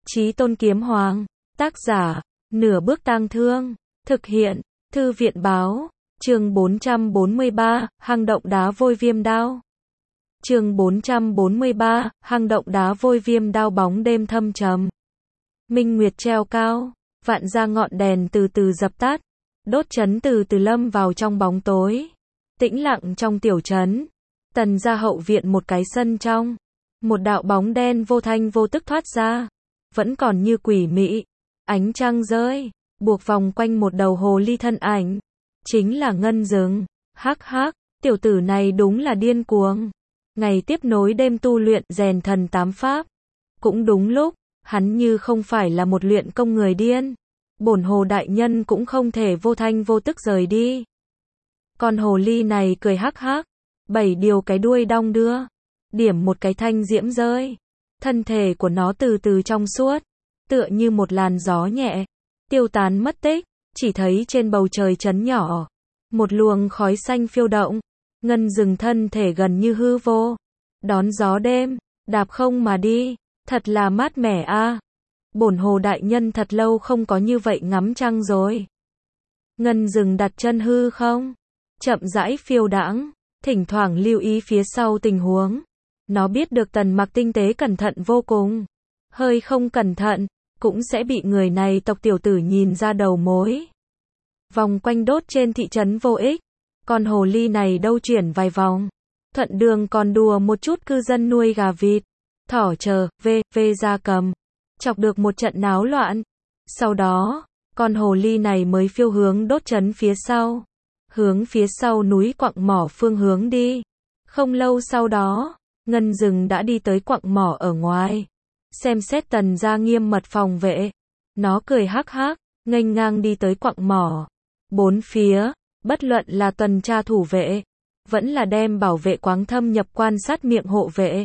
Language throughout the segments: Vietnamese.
Chí Tôn Kiếm Hoàng. Tác giả, Nửa Bước Tang Thương. Thực hiện, Thư viện Báo. Chương 443, hang động đá vôi viêm đao. Chương 443, hang động đá vôi viêm đao. Bóng đêm thâm trầm. Minh nguyệt treo cao, vạn gia ngọn đèn từ từ dập tắt, đốt trấn từ từ lâm vào trong bóng tối. Tĩnh lặng trong tiểu trấn. Tần gia hậu viện một cái sân trong. Một đạo bóng đen vô thanh vô tức thoát ra. Vẫn còn như quỷ mị. Ánh trăng rơi, buộc vòng quanh một đầu hồ ly thân ảnh. Chính là Ngân Dừng. Hắc hắc, tiểu tử này đúng là điên cuồng. Ngày tiếp nối đêm tu luyện rèn thần tám pháp. Cũng đúng lúc, hắn như không phải là một luyện công người điên. Bổn hồ đại nhân cũng không thể vô thanh vô tức rời đi. Con hồ ly này cười hắc hắc. 7 điều cái đuôi đong đưa. Điểm một cái thanh diễm rơi. Thân thể của nó từ từ trong suốt. Tựa như một làn gió nhẹ. Tiêu tán mất tích. Chỉ thấy trên bầu trời trấn nhỏ. Một luồng khói xanh phiêu động. Ngân Dừng thân thể gần như hư vô. Đón gió đêm. Đạp không mà đi. Thật là mát mẻ a. Bổn hồ đại nhân thật lâu không có như vậy ngắm trăng rồi. Ngân Dừng đặt chân hư không. Chậm rãi phiêu đãng. Thỉnh thoảng lưu ý phía sau tình huống. Nó biết được Tần Mặc tinh tế cẩn thận vô cùng. Hơi không cẩn thận, cũng sẽ bị người này tộc tiểu tử nhìn ra đầu mối. Vòng quanh đốt trên thị trấn vô ích. Con hồ ly này đâu chuyển vài vòng. Thuận đường còn đùa một chút cư dân nuôi gà vịt. Thỏ chờ, gia cầm. Chọc được một trận náo loạn. Sau đó, con hồ ly này mới phiêu hướng đốt trấn phía sau. Hướng phía sau núi quặng mỏ phương hướng đi. Không lâu sau đó, Ngân Dừng đã đi tới quặng mỏ ở ngoài. Xem xét Tần gia nghiêm mật phòng vệ. Nó cười hắc hắc, nghênh ngang đi tới quặng mỏ. Bốn phía, bất luận là tuần tra thủ vệ, vẫn là đem bảo vệ quáng thâm nhập quan sát miệng hộ vệ.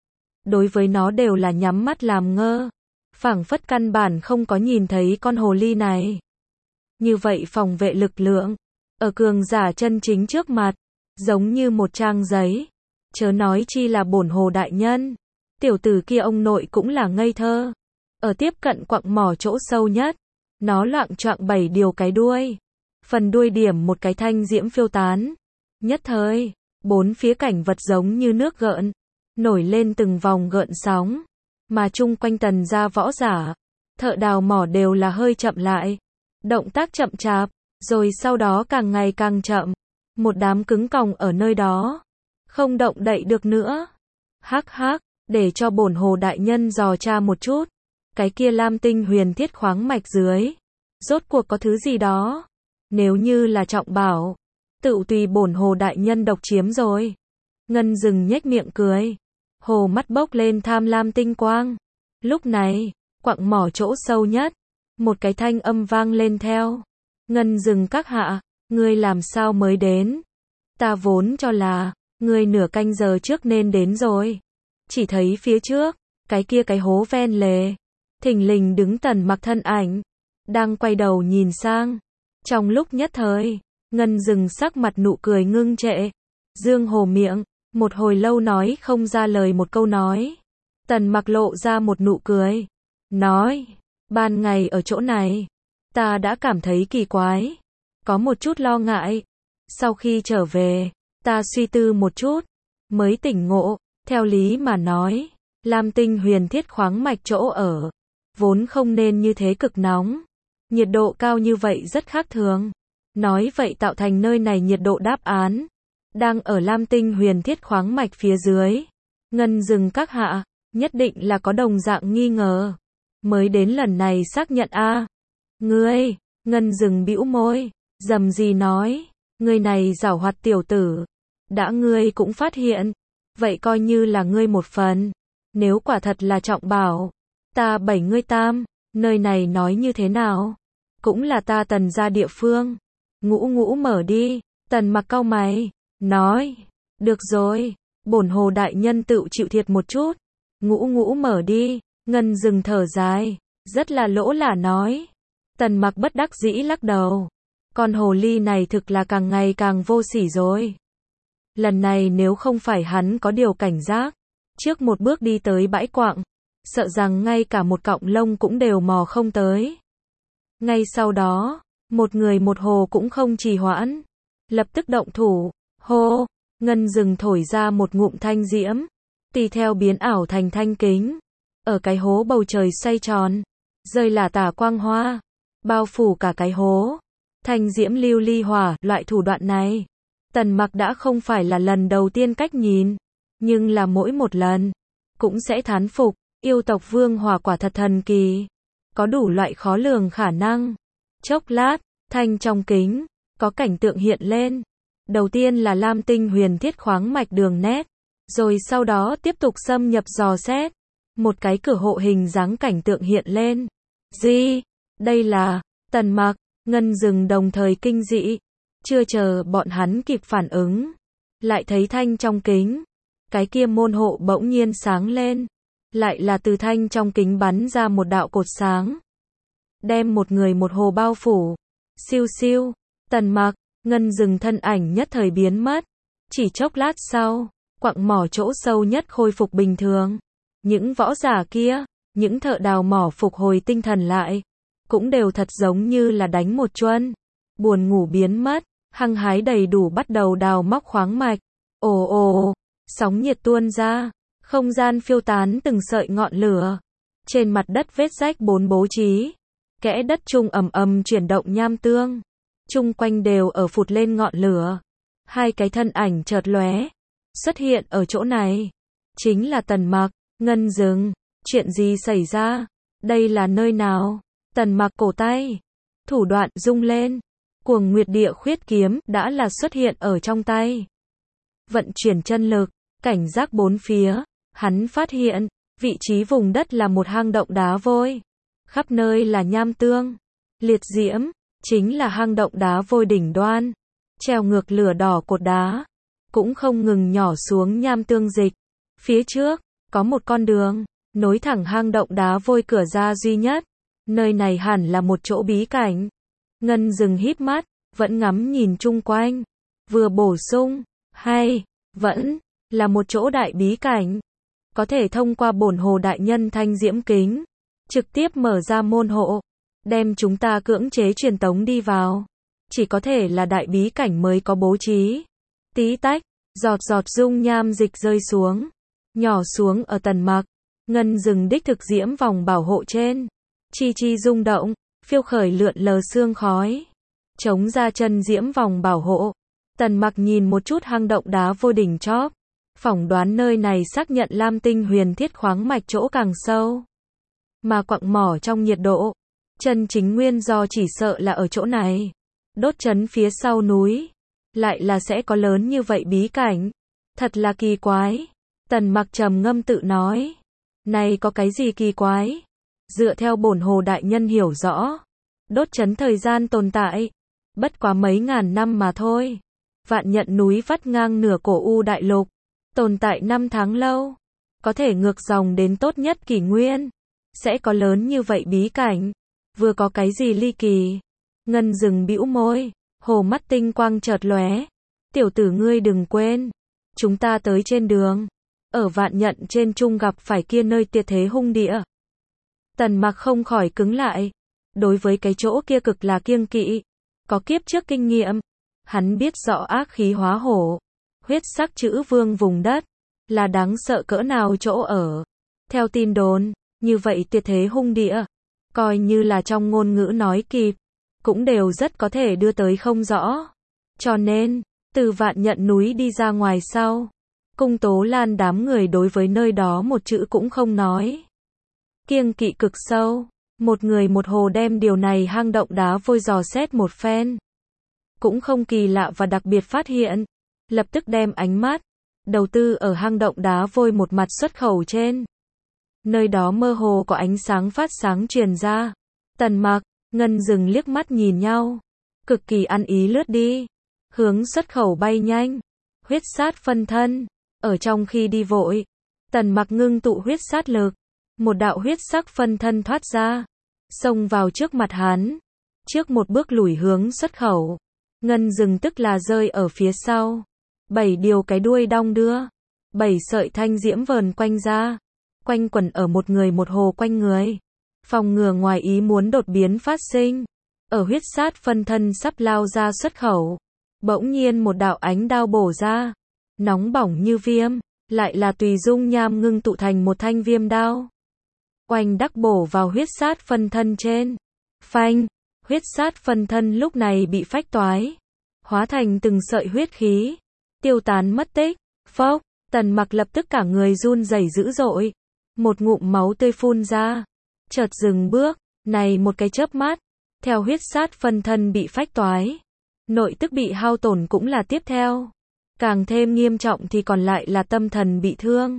Đối với nó đều là nhắm mắt làm ngơ. Phảng phất căn bản không có nhìn thấy con hồ ly này. Như vậy phòng vệ lực lượng, ở cường giả chân chính trước mặt, giống như một trang giấy. Chớ nói chi là bổn hồ đại nhân. Tiểu tử kia ông nội cũng là ngây thơ. Ở tiếp cận quặng mỏ chỗ sâu nhất, nó loạng choạng 7 điều cái đuôi. Phần đuôi điểm một cái thanh diễm phiêu tán. Nhất thời, bốn phía cảnh vật giống như nước gợn, nổi lên từng vòng gợn sóng. Mà chung quanh Tần gia võ giả, thợ đào mỏ đều là hơi chậm lại. Động tác chậm chạp, rồi sau đó càng ngày càng chậm. Một đám cứng còng ở nơi đó. Không động đậy được nữa. Hắc hắc, để cho bổn hồ đại nhân dò tra một chút. Cái kia lam tinh huyền thiết khoáng mạch dưới. Rốt cuộc có thứ gì đó. Nếu như là trọng bảo, tự tùy bổn hồ đại nhân độc chiếm rồi. Ngân Dừng nhếch miệng cười. Hồ mắt bốc lên tham lam tinh quang. Lúc này, quặng mỏ chỗ sâu nhất. Một cái thanh âm vang lên theo. Ngân Dừng các hạ, ngươi làm sao mới đến? Ta vốn cho là, ngươi nửa canh giờ trước nên đến rồi. Chỉ thấy phía trước, cái kia cái hố ven lề. Thình lình đứng Tần Mặc thân ảnh. Đang quay đầu nhìn sang. Trong lúc nhất thời, Ngân Dừng sắc mặt nụ cười ngưng trệ. Dương hồ miệng, một hồi lâu nói không ra lời một câu nói. Tần Mặc lộ ra một nụ cười. Nói, ban ngày ở chỗ này, ta đã cảm thấy kỳ quái. Có một chút lo ngại. Sau khi trở về, ta suy tư một chút. Mới tỉnh ngộ, theo lý mà nói. Lam tinh huyền thiết khoáng mạch chỗ ở. Vốn không nên như thế cực nóng. Nhiệt độ cao như vậy rất khác thường. Nói vậy tạo thành nơi này nhiệt độ đáp án. Đang ở Lam tinh huyền thiết khoáng mạch phía dưới. Ngân Dừng các hạ, nhất định là có đồng dạng nghi ngờ. Mới đến lần này xác nhận a. Ngươi, Ngân Dừng bĩu môi, rầm rì nói, ngươi này giảo hoạt tiểu tử. Đã ngươi cũng phát hiện, vậy coi như là ngươi một phần. Nếu quả thật là trọng bảo, ta 7 ngươi tam, nơi này nói như thế nào? Cũng là ta Tần gia địa phương. Ngũ mở đi. Tần Mặc cau mày, nói, được rồi, bổn hồ đại nhân tự chịu thiệt một chút. Ngũ mở đi. Ngân Dừng thở dài, rất là lỗ lả nói. Tần Mặc bất đắc dĩ lắc đầu. Con hồ ly này thực là càng ngày càng vô sỉ rồi. Lần này nếu không phải hắn có điều cảnh giác, trước một bước đi tới bãi quặng, sợ rằng ngay cả một cọng lông cũng đều mò không tới. Ngay sau đó, một người một hồ cũng không trì hoãn, lập tức động thủ, hô, ngân rừng thổi ra một ngụm thanh diễm, tùy theo biến ảo thành thanh kính, ở cái hố bầu trời xoay tròn, rơi lả tả quang hoa, bao phủ cả cái hố. Thanh diễm lưu ly hỏa, loại thủ đoạn này, Tần Mặc đã không phải là lần đầu tiên cách nhìn, nhưng là mỗi một lần, cũng sẽ thán phục, yêu tộc vương hỏa quả thật thần kỳ, có đủ loại khó lường khả năng. Chốc lát, thanh trong kính, có cảnh tượng hiện lên. Đầu tiên là lam tinh huyền thiết khoáng mạch đường nét, rồi sau đó tiếp tục xâm nhập dò xét. Một cái cửa hộ hình dáng cảnh tượng hiện lên. Gì? Đây là Tần Mặc, Ngân Dừng đồng thời kinh dị. Chưa chờ bọn hắn kịp phản ứng, lại thấy thanh trong kính. Cái kia môn hộ bỗng nhiên sáng lên. Lại là từ thanh trong kính bắn ra một đạo cột sáng. Đem một người một hồ bao phủ. Siêu siêu, Tần Mặc, Ngân Dừng thân ảnh nhất thời biến mất. Chỉ chốc lát sau, quặng mỏ chỗ sâu nhất khôi phục bình thường. Những võ giả kia, những thợ đào mỏ phục hồi tinh thần lại, cũng đều thật giống như là đánh một chuân. Buồn ngủ biến mất, hăng hái đầy đủ bắt đầu đào móc khoáng mạch. Ồ ồ, sóng nhiệt tuôn ra, không gian phiêu tán từng sợi ngọn lửa. Trên mặt đất vết rách bốn bố trí, kẽ đất trung ầm ầm chuyển động nham tương. Chung quanh đều ở phụt lên ngọn lửa. Hai cái thân ảnh chợt lóe, xuất hiện ở chỗ này. Chính là Tần Mặc, Ngân Dừng. Chuyện gì xảy ra? Đây là nơi nào? Tần Mặc cổ tay, thủ đoạn rung lên. Cuồng Nguyệt Địa Khuyết kiếm đã là xuất hiện ở trong tay. Vận chuyển chân lực, cảnh giác bốn phía, hắn phát hiện, vị trí vùng đất là một hang động đá vôi. Khắp nơi là nham tương, liệt diễm, chính là hang động đá vôi đỉnh đoan. Treo ngược lửa đỏ cột đá, cũng không ngừng nhỏ xuống nham tương dịch. Phía trước, có một con đường, nối thẳng hang động đá vôi cửa ra duy nhất. Nơi này hẳn là một chỗ bí cảnh. Ngân Dừng híp mắt, vẫn ngắm nhìn chung quanh. Vừa bổ sung, hay, vẫn, là một chỗ đại bí cảnh. Có thể thông qua bổn hồ đại nhân thanh diễm kính, trực tiếp mở ra môn hộ, đem chúng ta cưỡng chế truyền tống đi vào. Chỉ có thể là đại bí cảnh mới có bố trí. Tí tách, giọt giọt dung nham dịch rơi xuống, nhỏ xuống ở Tần Mặc. Ngân Dừng đích thực diễm vòng bảo hộ trên. Chi chi rung động, phiêu khởi lượn lờ sương khói. Chống ra chân diễm vòng bảo hộ. Tần Mặc nhìn một chút hang động đá vôi đỉnh chóp. Phỏng đoán nơi này xác nhận lam tinh huyền thiết khoáng mạch chỗ càng sâu. Mà quặng mỏ trong nhiệt độ. Chân chính nguyên do chỉ sợ là ở chỗ này. Đốt chấn phía sau núi. Lại là sẽ có lớn như vậy bí cảnh. Thật là kỳ quái. Tần Mặc trầm ngâm tự nói. Này có cái gì kỳ quái? Dựa theo bổn hồ đại nhân hiểu rõ. Đốt chấn thời gian tồn tại. Bất quá mấy ngàn năm mà thôi. Vạn Nhận núi vắt ngang nửa cổ u đại lục. Tồn tại 5 tháng lâu. Có thể ngược dòng đến tốt nhất kỷ nguyên. Sẽ có lớn như vậy bí cảnh. Vừa có cái gì ly kỳ? Ngân Dừng bĩu môi. Hồ mắt tinh quang chợt lóe. Tiểu tử ngươi đừng quên. Chúng ta tới trên đường. Ở Vạn Nhận trên trung gặp phải kia nơi tuyệt thế hung địa. Tần Mặc không khỏi cứng lại. Đối với cái chỗ kia cực là kiêng kỵ. Có kiếp trước kinh nghiệm. Hắn biết rõ ác khí hóa hổ. Huyết sắc chữ vương vùng đất. Là đáng sợ cỡ nào chỗ ở. Theo tin đồn, như vậy tuyệt thế hung địa. Coi như là trong ngôn ngữ nói kịp. Cũng đều rất có thể đưa tới không rõ. Cho nên, từ Vạn Nhận núi đi ra ngoài sau. Cung Tố Lan đám người đối với nơi đó một chữ cũng không nói. Kiêng kỵ cực sâu. Một người một hồ đem điều này hang động đá vôi dò xét một phen. Cũng không kỳ lạ và đặc biệt phát hiện. Lập tức đem ánh mắt đầu tư ở hang động đá vôi một mặt xuất khẩu trên. Nơi đó mơ hồ có ánh sáng phát sáng truyền ra. Tần Mặc, Ngân Dừng liếc mắt nhìn nhau. Cực kỳ ăn ý lướt đi. Hướng xuất khẩu bay nhanh. Huyết sát phân thân. Ở trong khi đi vội. Tần Mặc ngưng tụ huyết sát lực. Một đạo huyết sắc phân thân thoát ra. Xông vào trước mặt hắn. Trước một bước lùi hướng xuất khẩu. Ngân Dừng tức là rơi ở phía sau. 7 điều cái đuôi đong đưa. 7 sợi thanh diễm vờn quanh ra. quanh quẩn ở một người một hồ quanh người. Phòng ngừa ngoài ý muốn đột biến phát sinh. Ở huyết sát phân thân sắp lao ra xuất khẩu. Bỗng nhiên một đạo ánh đao bổ ra. Nóng bỏng như viêm. Lại là tùy dung nham ngưng tụ thành một thanh viêm đao. Oanh đắc bổ vào huyết sát phân thân trên. Phanh. Huyết sát phân thân lúc này bị phách toái. Hóa thành từng sợi huyết khí. Tiêu tán mất tích. Phốc. Tần Mặc lập tức cả người run rẩy dữ dội. Một ngụm máu tươi phun ra. Chợt dừng bước. Này một cái chớp mắt. Theo huyết sát phân thân bị phách toái. Nội tức bị hao tổn cũng là tiếp theo. Càng thêm nghiêm trọng thì còn lại là tâm thần bị thương.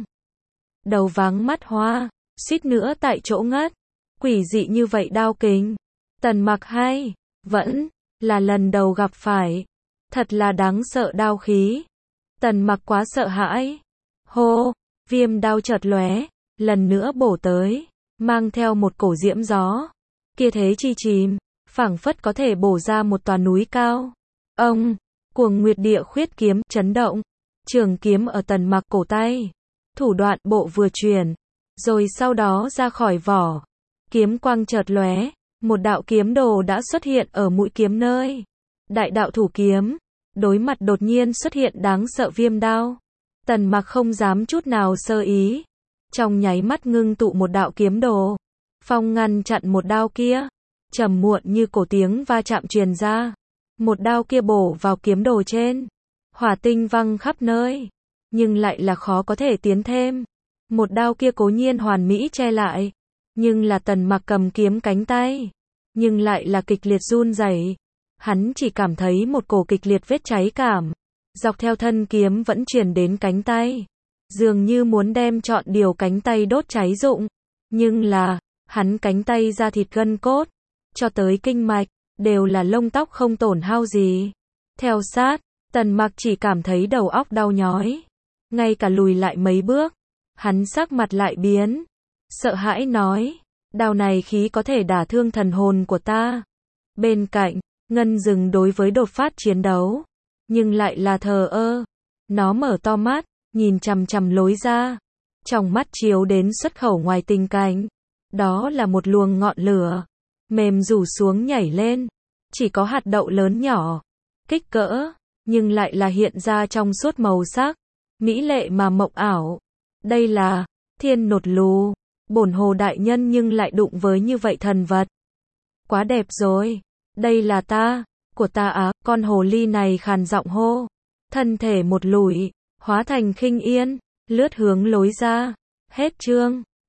Đầu váng mắt hoa. Suýt nữa tại chỗ ngất. Quỷ dị như vậy đao kình. Tần Mặc hay. Vẫn. Là lần đầu gặp phải. Thật là đáng sợ đao khí. Tần Mặc quá sợ hãi. Hô. Viêm đao chợt lóe. Lần nữa bổ tới. Mang theo một cổ diễm gió. Kia thế chi chìm. Phảng phất có thể bổ ra một tòa núi cao. Ông. Cuồng Nguyệt Địa Khuyết kiếm chấn động. Trường kiếm ở Tần Mặc cổ tay. Thủ đoạn bộ vừa chuyển. Rồi sau đó ra khỏi vỏ. Kiếm quang chợt lóe. Một đạo kiếm đồ đã xuất hiện ở mũi kiếm nơi. Đại đạo thủ kiếm. Đối mặt đột nhiên xuất hiện đáng sợ viêm đao. Tần Mặc không dám chút nào sơ ý. Trong nháy mắt ngưng tụ một đạo kiếm đồ. Phong ngăn chặn một đao kia. Trầm muộn như cổ tiếng va chạm truyền ra. Một đao kia bổ vào kiếm đồ trên. Hỏa tinh văng khắp nơi. Nhưng lại là khó có thể tiến thêm. Một đao kia cố nhiên hoàn mỹ che lại. Nhưng là Tần Mặc cầm kiếm cánh tay. Nhưng lại là kịch liệt run rẩy. Hắn chỉ cảm thấy một cổ kịch liệt vết cháy cảm. Dọc theo thân kiếm vẫn truyền đến cánh tay. Dường như muốn đem trọn điều cánh tay đốt cháy rụng. Nhưng là, hắn cánh tay da thịt gân cốt. Cho tới kinh mạch, đều là lông tóc không tổn hao gì. Theo sát, Tần Mặc chỉ cảm thấy đầu óc đau nhói. Ngay cả lùi lại mấy bước. Hắn sắc mặt lại biến. Sợ hãi nói. Đao này khí có thể đả thương thần hồn của ta. Bên cạnh, Ngân dừng đối với đột phát chiến đấu. Nhưng lại là thờ ơ. Nó mở to mắt, nhìn chằm chằm lối ra. Trong mắt chiếu đến xuất khẩu ngoài tình cảnh. Đó là một luồng ngọn lửa. Mềm rủ xuống nhảy lên. Chỉ có hạt đậu lớn nhỏ. Kích cỡ. Nhưng lại là hiện ra trong suốt màu sắc. Mỹ lệ mà mộng ảo. Đây là thiên nột lù. Bổn hồ đại nhân nhưng lại đụng với như vậy thần vật. Quá đẹp rồi. Đây là ta. Của ta á. Con hồ ly này khàn giọng hô. Thân thể một lùi. Hóa thành khinh yên. Lướt hướng lối ra. Hết chương.